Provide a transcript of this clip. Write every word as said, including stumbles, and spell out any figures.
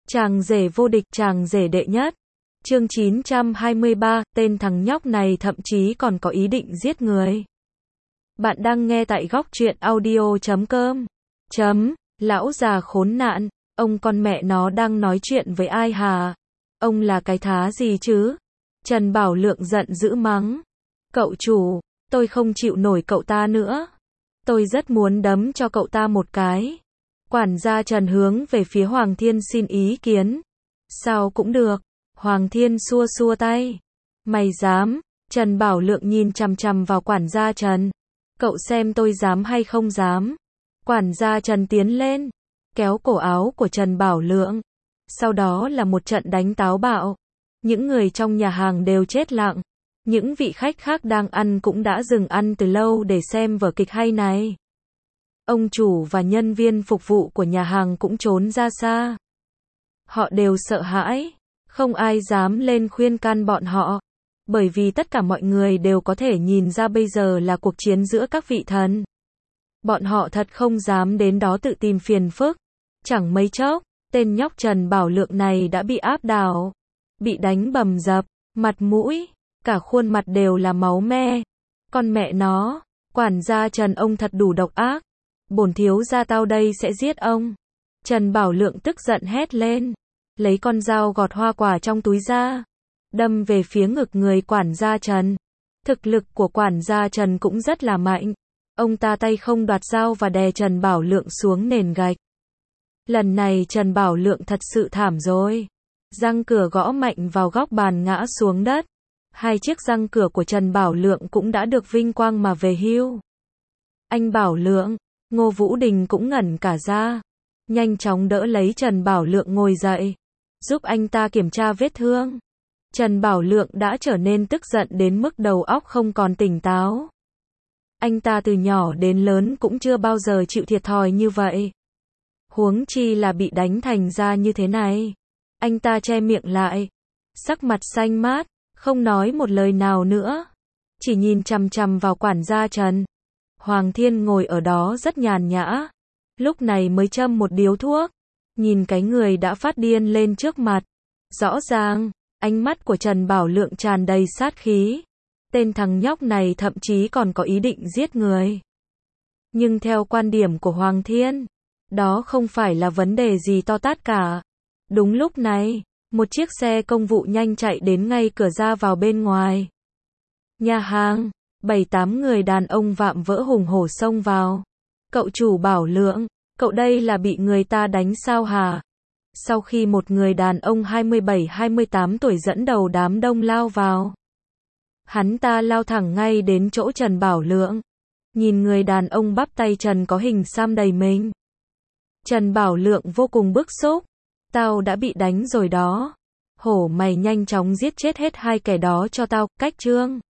Chàng rể vô địch, chàng rể đệ nhất. Chương chín trăm hai mươi ba, tên thằng nhóc này thậm chí còn có ý định giết người. Bạn đang nghe tại góc truyện audio chấm com. Chấm, lão già khốn nạn, ông con mẹ nó đang nói chuyện với ai hả? Ông là cái thá gì chứ? Trần Bảo Lượng giận dữ mắng. Cậu chủ, tôi không chịu nổi cậu ta nữa. Tôi rất muốn đấm cho cậu ta một cái. Quản gia Trần hướng về phía Hoàng Thiên xin ý kiến. Sao cũng được. Hoàng Thiên xua xua tay. Mày dám? Trần Bảo Lượng nhìn chằm chằm vào quản gia Trần. Cậu xem tôi dám hay không dám? Quản gia Trần tiến lên, kéo cổ áo của Trần Bảo Lượng. Sau đó là một trận đánh táo bạo. Những người trong nhà hàng đều chết lặng. Những vị khách khác đang ăn cũng đã dừng ăn từ lâu để xem vở kịch hay này. Ông chủ và nhân viên phục vụ của nhà hàng cũng trốn ra xa. Họ đều sợ hãi, không ai dám lên khuyên can bọn họ. Bởi vì tất cả mọi người đều có thể nhìn ra bây giờ là cuộc chiến giữa các vị thần. Bọn họ thật không dám đến đó tự tìm phiền phức. Chẳng mấy chốc, tên nhóc Trần Bảo Lượng này đã bị áp đảo. Bị đánh bầm dập, mặt mũi, cả khuôn mặt đều là máu me. Con mẹ nó, quản gia Trần ông thật đủ độc ác. Bổn thiếu gia tao đây sẽ giết ông. Trần Bảo Lượng tức giận hét lên. Lấy con dao gọt hoa quả trong túi ra. Đâm về phía ngực người quản gia Trần. Thực lực của quản gia Trần cũng rất là mạnh. Ông ta tay không đoạt dao và đè Trần Bảo Lượng xuống nền gạch. Lần này Trần Bảo Lượng thật sự thảm rồi. Răng cửa gõ mạnh vào góc bàn ngã xuống đất. Hai chiếc răng cửa của Trần Bảo Lượng cũng đã được vinh quang mà về hưu. Anh Bảo Lượng, Ngô Vũ Đình cũng ngẩn cả ra. Nhanh chóng đỡ lấy Trần Bảo Lượng ngồi dậy. Giúp anh ta kiểm tra vết thương. Trần Bảo Lượng đã trở nên tức giận đến mức đầu óc không còn tỉnh táo. Anh ta từ nhỏ đến lớn cũng chưa bao giờ chịu thiệt thòi như vậy. Huống chi là bị đánh thành ra như thế này. Anh ta che miệng lại. Sắc mặt xanh mát, không nói một lời nào nữa. Chỉ nhìn chằm chằm vào quản gia Trần. Hoàng Thiên ngồi ở đó rất nhàn nhã. Lúc này mới châm một điếu thuốc. Nhìn cái người đã phát điên lên trước mặt. Rõ ràng, ánh mắt của Trần Bảo Lượng tràn đầy sát khí. Tên thằng nhóc này thậm chí còn có ý định giết người. Nhưng theo quan điểm của Hoàng Thiên, đó không phải là vấn đề gì to tát cả. Đúng lúc này, một chiếc xe công vụ nhanh chạy đến ngay cửa ra vào bên ngoài. Nhà hàng, bảy tám người đàn ông vạm vỡ hùng hổ xông vào. Cậu chủ Bảo Lượng, cậu đây là bị người ta đánh sao hả? Sau khi một người đàn ông hai mươi bảy hai mươi tám tuổi dẫn đầu đám đông lao vào. Hắn ta lao thẳng ngay đến chỗ Trần Bảo Lượng. Nhìn người đàn ông bắp tay Trần có hình xăm đầy mình. Trần Bảo Lượng vô cùng bức xúc. Tao đã bị đánh rồi đó. Hổ mày nhanh chóng giết chết hết hai kẻ đó cho tao, cách trương.